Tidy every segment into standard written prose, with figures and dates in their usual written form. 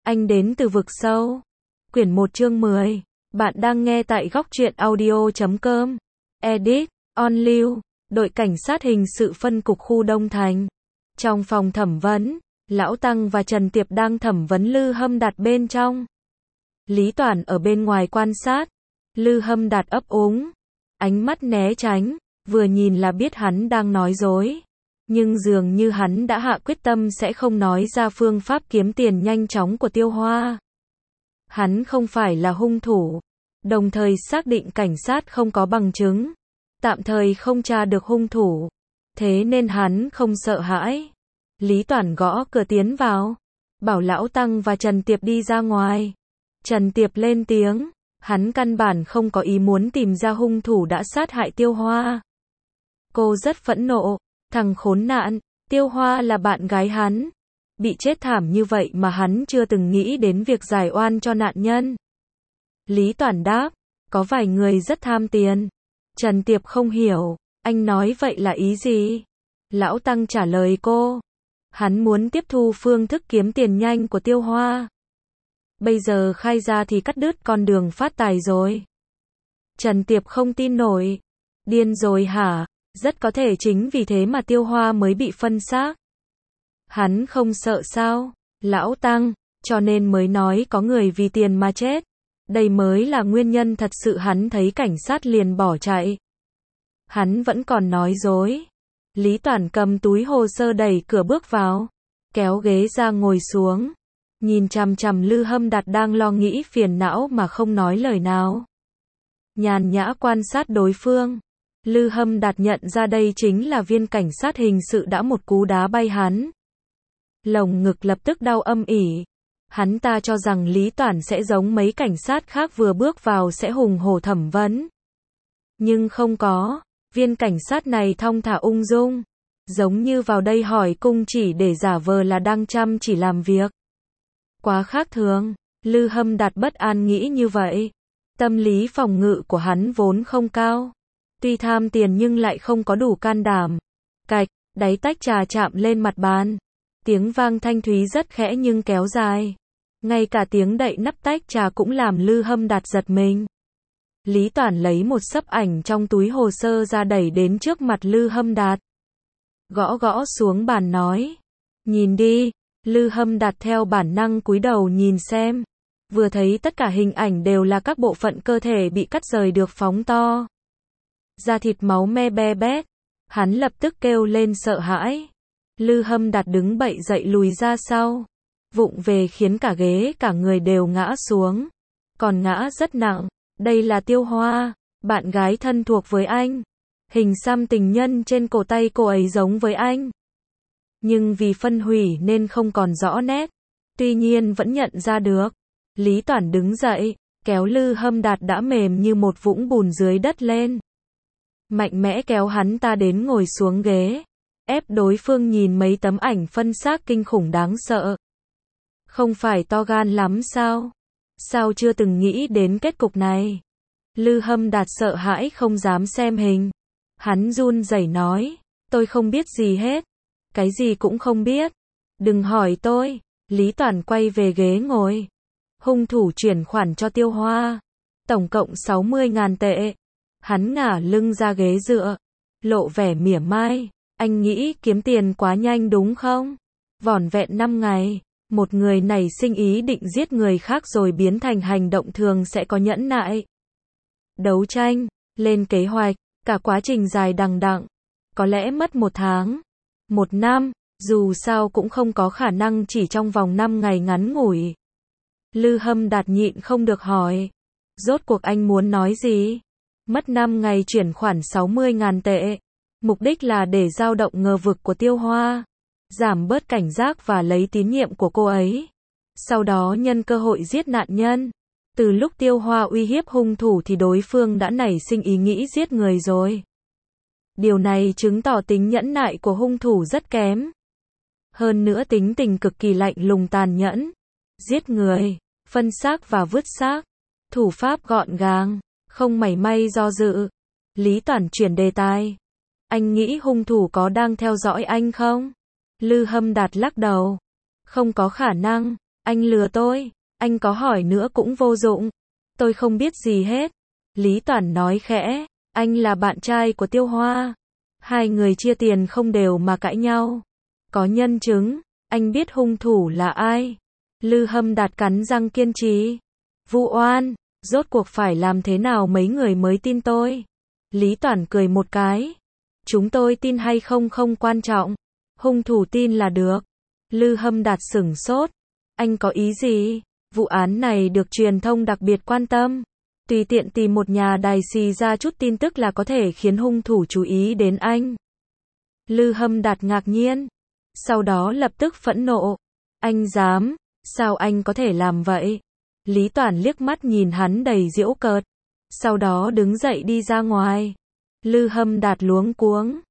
Anh đến từ vực sâu. Quyển 1 chương 10. Bạn đang nghe tại góc truyện audio.com. Edit, On Lưu, đội cảnh sát hình sự phân cục khu Đông Thành. Trong phòng thẩm vấn, Lão Tăng và Trần Tiệp đang thẩm vấn Lư Hâm Đạt bên trong. Lý Toản ở bên ngoài quan sát. Lư Hâm Đạt ấp úng, ánh mắt né tránh, vừa nhìn là biết hắn đang nói dối. Nhưng dường như hắn đã hạ quyết tâm sẽ không nói ra phương pháp kiếm tiền nhanh chóng của Tiêu Hoa. Hắn không phải là hung thủ, đồng thời xác định cảnh sát không có bằng chứng, tạm thời không tra được hung thủ, thế nên hắn không sợ hãi. Lý Toản gõ cửa tiến vào, bảo Lão Tăng và Trần Tiệp đi ra ngoài. Trần Tiệp lên tiếng, hắn căn bản không có ý muốn tìm ra hung thủ đã sát hại Tiêu Hoa. Cô rất phẫn nộ, thằng khốn nạn, Tiêu Hoa là bạn gái hắn, bị chết thảm như vậy mà hắn chưa từng nghĩ đến việc giải oan cho nạn nhân. Lý Toản đáp, có vài người rất tham tiền. Trần Tiệp không hiểu, anh nói vậy là ý gì? Lão Tăng trả lời cô, hắn muốn tiếp thu phương thức kiếm tiền nhanh của Tiêu Hoa. Bây giờ khai ra thì cắt đứt con đường phát tài rồi. Trần Tiệp không tin nổi, điên rồi hả? Rất có thể chính vì thế mà Tiêu Hoa mới bị phân xác. Hắn không sợ sao? Lão Tăng, cho nên mới nói có người vì tiền mà chết. Đây mới là nguyên nhân thật sự hắn thấy cảnh sát liền bỏ chạy. Hắn vẫn còn nói dối. Lý Toản cầm túi hồ sơ đẩy cửa bước vào, kéo ghế ra ngồi xuống, nhìn chằm chằm Lư Hâm Đạt đang lo nghĩ phiền não mà không nói lời nào. Nhàn nhã quan sát đối phương. Lư Hâm Đạt nhận ra đây chính là viên cảnh sát hình sự đã một cú đá bay hắn. Lồng ngực lập tức đau âm ỉ. Hắn ta cho rằng Lý Toản sẽ giống mấy cảnh sát khác vừa bước vào sẽ hùng hổ thẩm vấn. Nhưng không có, viên cảnh sát này thong thả ung dung, giống như vào đây hỏi cung chỉ để giả vờ là đang chăm chỉ làm việc. Quá khác thường, Lư Hâm Đạt bất an nghĩ như vậy. Tâm lý phòng ngự của hắn vốn không cao. Tuy tham tiền nhưng lại không có đủ can đảm. Cạch, đáy tách trà chạm lên mặt bàn. Tiếng vang thanh thúy rất khẽ nhưng kéo dài. Ngay cả tiếng đậy nắp tách trà cũng làm Lư Hâm Đạt giật mình. Lý Toản lấy một xấp ảnh trong túi hồ sơ ra đẩy đến trước mặt Lư Hâm Đạt. Gõ gõ xuống bàn nói. Nhìn đi. Lư Hâm Đạt theo bản năng cúi đầu nhìn xem. Vừa thấy tất cả hình ảnh đều là các bộ phận cơ thể bị cắt rời được phóng to. Da thịt máu me be bét. Hắn lập tức kêu lên sợ hãi. Lư Hâm Đạt đứng bậy dậy lùi ra sau. Vụng về khiến cả ghế cả người đều ngã xuống. Còn ngã rất nặng. Đây là Tiêu Hoa, bạn gái thân thuộc với anh. Hình xăm tình nhân trên cổ tay cô ấy giống với anh. Nhưng vì phân hủy nên không còn rõ nét. Tuy nhiên vẫn nhận ra được. Lý Toản đứng dậy, kéo Lư Hâm Đạt đã mềm như một vũng bùn dưới đất lên. Mạnh mẽ kéo hắn ta đến ngồi xuống ghế. Ép đối phương nhìn mấy tấm ảnh phân xác kinh khủng đáng sợ. Không phải to gan lắm sao? Sao chưa từng nghĩ đến kết cục này? Lư Hâm Đạt sợ hãi không dám xem hình. Hắn run rẩy nói, tôi không biết gì hết. Cái gì cũng không biết. Đừng hỏi tôi. Lý Toản quay về ghế ngồi. Hung thủ chuyển khoản cho Tiêu Hoa. Tổng cộng 60.000 tệ. Hắn ngả lưng ra ghế dựa. Lộ vẻ mỉa mai. Anh nghĩ kiếm tiền quá nhanh đúng không? Vỏn vẹn 5 ngày. Một người nảy sinh ý định giết người khác rồi biến thành hành động thường sẽ có nhẫn nại. Đấu tranh, lên kế hoạch, cả quá trình dài đằng đẵng. Có lẽ mất 1 tháng, 1 năm, dù sao cũng không có khả năng chỉ trong vòng 5 ngày ngắn ngủi. Lư Hâm Đạt nhịn không được hỏi. Rốt cuộc anh muốn nói gì? Mất 5 ngày chuyển khoản 60.000 tệ. Mục đích là để dao động ngờ vực của Tiêu Hoa. Giảm bớt cảnh giác và lấy tín nhiệm của cô ấy. Sau đó nhân cơ hội giết nạn nhân. Từ lúc Tiêu Hoa uy hiếp hung thủ thì đối phương đã nảy sinh ý nghĩ giết người rồi. Điều này chứng tỏ tính nhẫn nại của hung thủ rất kém. Hơn nữa tính tình cực kỳ lạnh lùng tàn nhẫn. Giết người, phân xác và vứt xác. Thủ pháp gọn gàng, không mảy may do dự. Lý Toản chuyển đề tài. Anh nghĩ hung thủ có đang theo dõi anh không? Lư Hâm Đạt lắc đầu. Không có khả năng. Anh lừa tôi, anh có hỏi nữa cũng vô dụng. Tôi không biết gì hết. Lý Toản nói khẽ, anh là bạn trai của Tiêu Hoa. Hai người chia tiền không đều mà cãi nhau. Có nhân chứng, anh biết hung thủ là ai. Lư Hâm Đạt cắn răng kiên trì. Vu oan, rốt cuộc phải làm thế nào mấy người mới tin tôi? Lý Toản cười một cái. Chúng tôi tin hay không không quan trọng. Hung thủ tin là được. Lư Hâm Đạt sửng sốt. Anh có ý gì? Vụ án này được truyền thông đặc biệt quan tâm. Tùy tiện tìm một nhà đài xì ra chút tin tức là có thể khiến hung thủ chú ý đến anh. Lư Hâm Đạt ngạc nhiên. Sau đó lập tức phẫn nộ. Anh dám? Sao anh có thể làm vậy? Lý Toản liếc mắt nhìn hắn đầy giễu cợt. Sau đó đứng dậy đi ra ngoài. Lư Hâm Đạt luống cuống.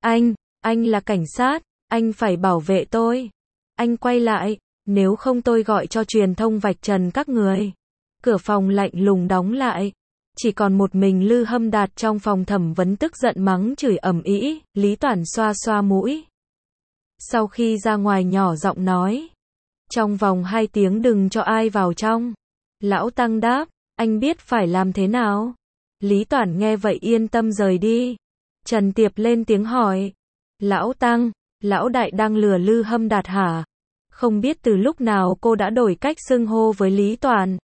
Anh là cảnh sát, anh phải bảo vệ tôi. Anh quay lại, nếu không tôi gọi cho truyền thông vạch trần các người. Cửa phòng lạnh lùng đóng lại. Chỉ còn một mình Lư Hâm Đạt trong phòng thẩm vấn tức giận mắng chửi ầm ĩ. Lý Toản xoa xoa mũi. Sau khi ra ngoài nhỏ giọng nói. Trong vòng 2 tiếng đừng cho ai vào trong. Lão Tăng đáp, anh biết phải làm thế nào? Lý Toản nghe vậy yên tâm rời đi. Trần Tiệp lên tiếng hỏi. Lão Tăng, lão đại đang lừa Lư Hâm Đạt hả? Không biết từ lúc nào cô đã đổi cách xưng hô với Lý Toản.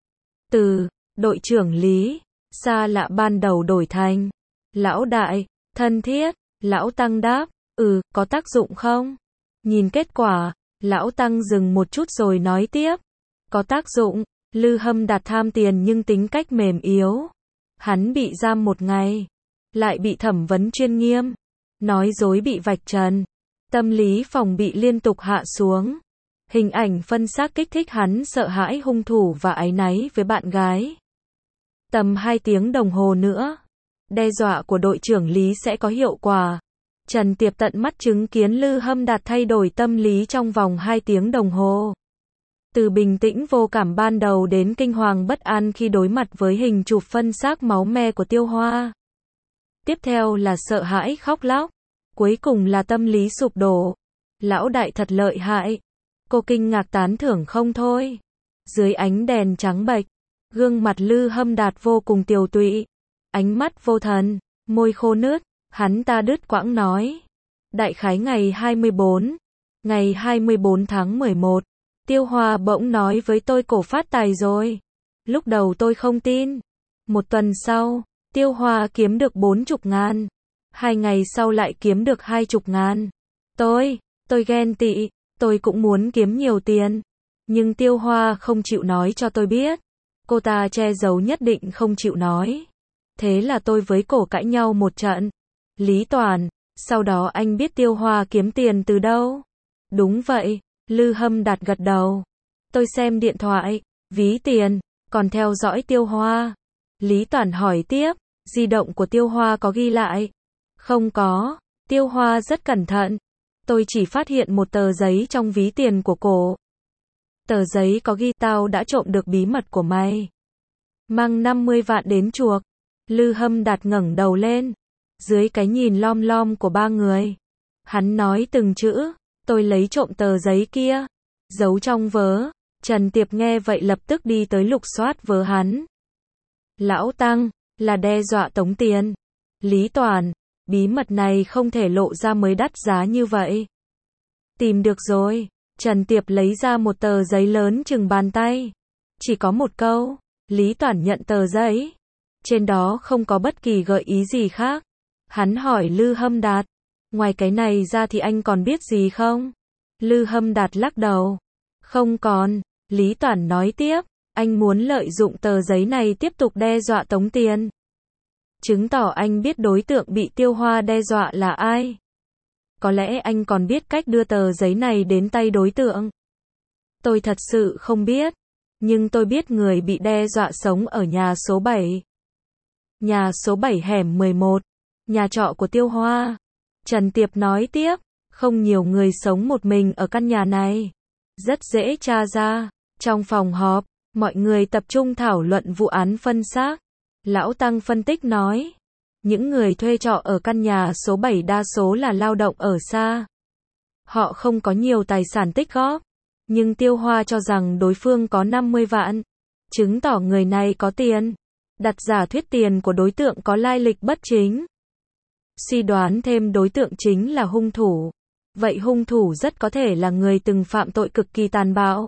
Từ đội trưởng Lý, xa lạ ban đầu đổi thành lão đại, thân thiết. Lão Tăng đáp, có tác dụng không? Nhìn kết quả, lão Tăng dừng một chút rồi nói tiếp. Có tác dụng. Lư Hâm Đạt tham tiền nhưng tính cách mềm yếu. Hắn bị giam 1 ngày, lại bị thẩm vấn chuyên nghiêm, nói dối bị vạch trần, tâm lý phòng bị liên tục hạ xuống. Hình ảnh phân xác kích thích hắn sợ hãi hung thủ và áy náy với bạn gái. Tầm 2 tiếng đồng hồ nữa, đe dọa của đội trưởng Lý sẽ có hiệu quả. Trần Tiệp tận mắt chứng kiến Lư Hâm Đạt thay đổi tâm lý trong vòng 2 tiếng đồng hồ. Từ bình tĩnh vô cảm ban đầu đến kinh hoàng bất an khi đối mặt với hình chụp phân xác máu me của Tiêu Hoa. Tiếp theo là sợ hãi khóc lóc. Cuối cùng là tâm lý sụp đổ. Lão đại thật lợi hại. Cô kinh ngạc tán thưởng không thôi. Dưới ánh đèn trắng bệch, gương mặt Lư Hâm Đạt vô cùng tiều tụy. Ánh mắt vô thần, môi khô nướt, hắn ta đứt quãng nói. Đại khái ngày 24 tháng 11. Tiêu Hoa bỗng nói với tôi cổ phát tài rồi. Lúc đầu tôi không tin. 1 tuần sau, Tiêu Hoa kiếm được 40.000. 2 ngày sau lại kiếm được 20.000. Tôi ghen tị, tôi cũng muốn kiếm nhiều tiền. Nhưng Tiêu Hoa không chịu nói cho tôi biết. Cô ta che giấu nhất định không chịu nói. Thế là tôi với cổ cãi nhau một trận. Lý Toản, sau đó anh biết Tiêu Hoa kiếm tiền từ đâu? Đúng vậy. Lư Hâm Đạt gật đầu. Tôi xem điện thoại, ví tiền, còn theo dõi Tiêu Hoa. Lý Toản hỏi tiếp, di động của Tiêu Hoa có ghi lại? Không có, Tiêu Hoa rất cẩn thận. Tôi chỉ phát hiện một tờ giấy trong ví tiền của cổ. Tờ giấy có ghi tao đã trộm được bí mật của mày. Mang 50 vạn đến chuộc. Lư Hâm Đạt ngẩng đầu lên. Dưới cái nhìn lom lom của 3 người. Hắn nói từng chữ. Tôi lấy trộm tờ giấy kia, giấu trong vớ. Trần Tiệp nghe vậy lập tức đi tới lục soát vớ hắn. Lão Tăng, là đe dọa tống tiền. Lý Toản, bí mật này không thể lộ ra mới đắt giá như vậy. Tìm được rồi. Trần Tiệp lấy ra một tờ giấy lớn chừng bàn tay. Chỉ có một câu. Lý Toản nhận tờ giấy. Trên đó không có bất kỳ gợi ý gì khác. Hắn hỏi Lư Hâm Đạt. Ngoài cái này ra thì anh còn biết gì không? Lư Hâm Đạt lắc đầu. Không còn. Lý Toản nói tiếp. Anh muốn lợi dụng tờ giấy này tiếp tục đe dọa tống tiền. Chứng tỏ anh biết đối tượng bị Tiêu Hoa đe dọa là ai. Có lẽ anh còn biết cách đưa tờ giấy này đến tay đối tượng. Tôi thật sự không biết. Nhưng tôi biết người bị đe dọa sống ở nhà số 7. Nhà số 7 hẻm 11. Nhà trọ của Tiêu Hoa. Trần Tiệp nói tiếp. Không nhiều người sống một mình ở căn nhà này. Rất dễ tra ra. Trong phòng họp, mọi người tập trung thảo luận vụ án phân xác. Lão Tăng phân tích nói. Những người thuê trọ ở căn nhà số 7 đa số là lao động ở xa. Họ không có nhiều tài sản tích góp. Nhưng Tiêu Hoa cho rằng đối phương có 50 vạn, chứng tỏ người này có tiền. Đặt giả thuyết tiền của đối tượng có lai lịch bất chính. Suy đoán thêm đối tượng chính là hung thủ. Vậy hung thủ rất có thể là người từng phạm tội cực kỳ tàn bạo.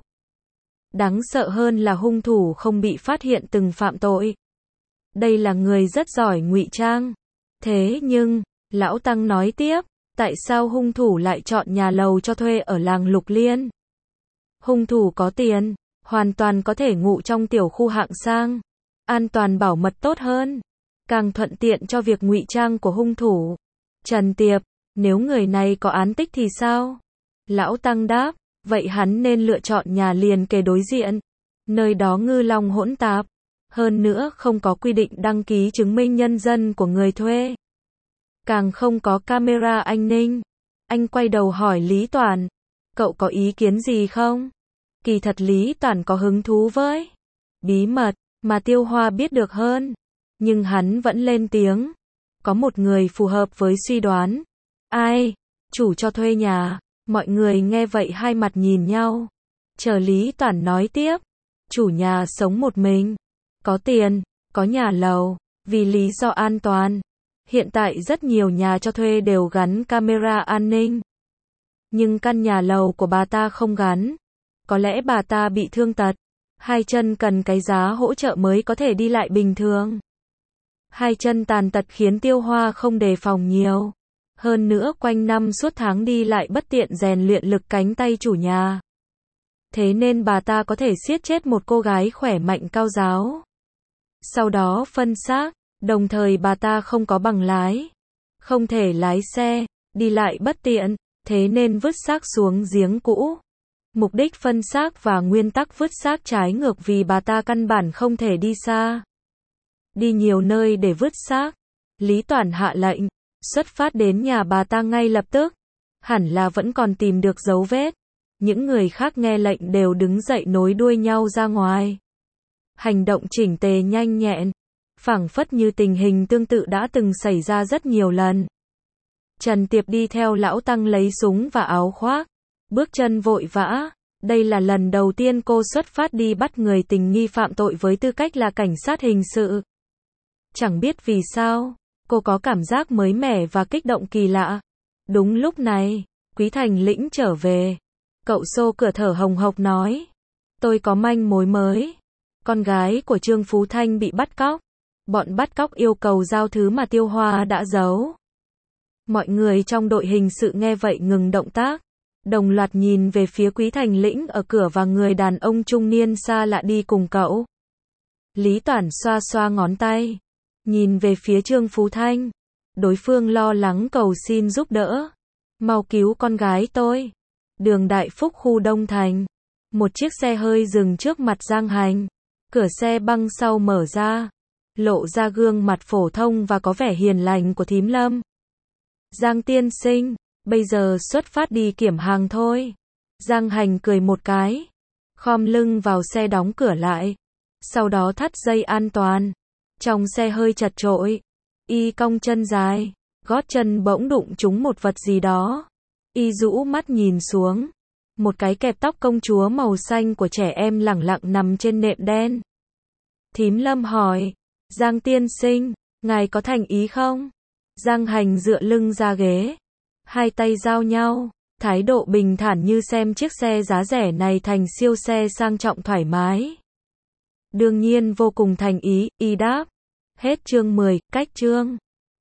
Đáng sợ hơn là hung thủ không bị phát hiện từng phạm tội. Đây là người rất giỏi ngụy trang. Thế nhưng, Lão Tăng nói tiếp, tại sao hung thủ lại chọn nhà lầu cho thuê ở làng Lục Liên? Hung thủ có tiền, hoàn toàn có thể ngụ trong tiểu khu hạng sang, an toàn bảo mật tốt hơn, càng thuận tiện cho việc ngụy trang của hung thủ. Trần Tiệp, nếu người này có án tích thì sao? Lão Tăng đáp, vậy hắn nên lựa chọn nhà liền kề đối diện. Nơi đó ngư long hỗn tạp, hơn nữa không có quy định đăng ký chứng minh nhân dân của người thuê. Càng không có camera an ninh. Anh quay đầu hỏi Lý Toàn, cậu có ý kiến gì không? Kỳ thật Lý Toàn có hứng thú với bí mật mà Tiêu Hoa biết được hơn, nhưng hắn vẫn lên tiếng. Có một người phù hợp với suy đoán. Ai? Chủ cho thuê nhà. Mọi người nghe vậy hai mặt nhìn nhau. Chờ Lý Toàn nói tiếp. Chủ nhà sống một mình, có tiền, có nhà lầu, vì lý do an toàn. Hiện tại rất nhiều nhà cho thuê đều gắn camera an ninh. Nhưng căn nhà lầu của bà ta không gắn. Có lẽ bà ta bị thương tật. Hai chân cần cái giá hỗ trợ mới có thể đi lại bình thường. Hai chân tàn tật khiến Tiêu Hoa không đề phòng nhiều. Hơn nữa quanh năm suốt tháng đi lại bất tiện rèn luyện lực cánh tay chủ nhà. Thế nên bà ta có thể siết chết một cô gái khỏe mạnh cao ráo. Sau đó phân xác, đồng thời bà ta không có bằng lái. Không thể lái xe, đi lại bất tiện, thế nên vứt xác xuống giếng cũ. Mục đích phân xác và nguyên tắc vứt xác trái ngược vì bà ta căn bản không thể đi xa. Đi nhiều nơi để vứt xác. Lý Toàn hạ lệnh, xuất phát đến nhà bà ta ngay lập tức. Hẳn là vẫn còn tìm được dấu vết. Những người khác nghe lệnh đều đứng dậy nối đuôi nhau ra ngoài. Hành động chỉnh tề nhanh nhẹn, phảng phất như tình hình tương tự đã từng xảy ra rất nhiều lần. Trần Tiệp đi theo Lão Tăng lấy súng và áo khoác, bước chân vội vã. Đây là lần đầu tiên cô xuất phát đi bắt người tình nghi phạm tội với tư cách là cảnh sát hình sự. Chẳng biết vì sao, cô có cảm giác mới mẻ và kích động kỳ lạ. Đúng lúc này, Quý Thành Lĩnh trở về. Cậu xô cửa thở hồng hộc nói, tôi có manh mối mới. Con gái của Trương Phú Thanh bị bắt cóc. Bọn bắt cóc yêu cầu giao thứ mà Tiêu Hoa đã giấu. Mọi người trong đội hình sự nghe vậy ngừng động tác, đồng loạt nhìn về phía Quý Thành Lĩnh ở cửa và người đàn ông trung niên xa lạ đi cùng cậu. Lý Toản xoa xoa ngón tay, nhìn về phía Trương Phú Thanh. Đối phương lo lắng cầu xin giúp đỡ. Mau cứu con gái tôi. Đường Đại Phúc khu Đông Thành. Một chiếc xe hơi dừng trước mặt Giang Hành. Cửa xe băng sau mở ra, lộ ra gương mặt phổ thông và có vẻ hiền lành của thím Lâm. Giang tiên sinh, bây giờ xuất phát đi kiểm hàng thôi. Giang Hành cười một cái, khom lưng vào xe đóng cửa lại. Sau đó thắt dây an toàn. Trong xe hơi chật chội, y cong chân dài, gót chân bỗng đụng trúng một vật gì đó. Y rũ mắt nhìn xuống. Một cái kẹp tóc công chúa màu xanh của trẻ em lẳng lặng nằm trên nệm đen. Thím Lâm hỏi, Giang tiên sinh, ngài có thành ý không? Giang Hành dựa lưng ra ghế, hai tay giao nhau, thái độ bình thản như xem chiếc xe giá rẻ này thành siêu xe sang trọng thoải mái. Đương nhiên vô cùng thành ý, y đáp. Hết chương 10, cách chương.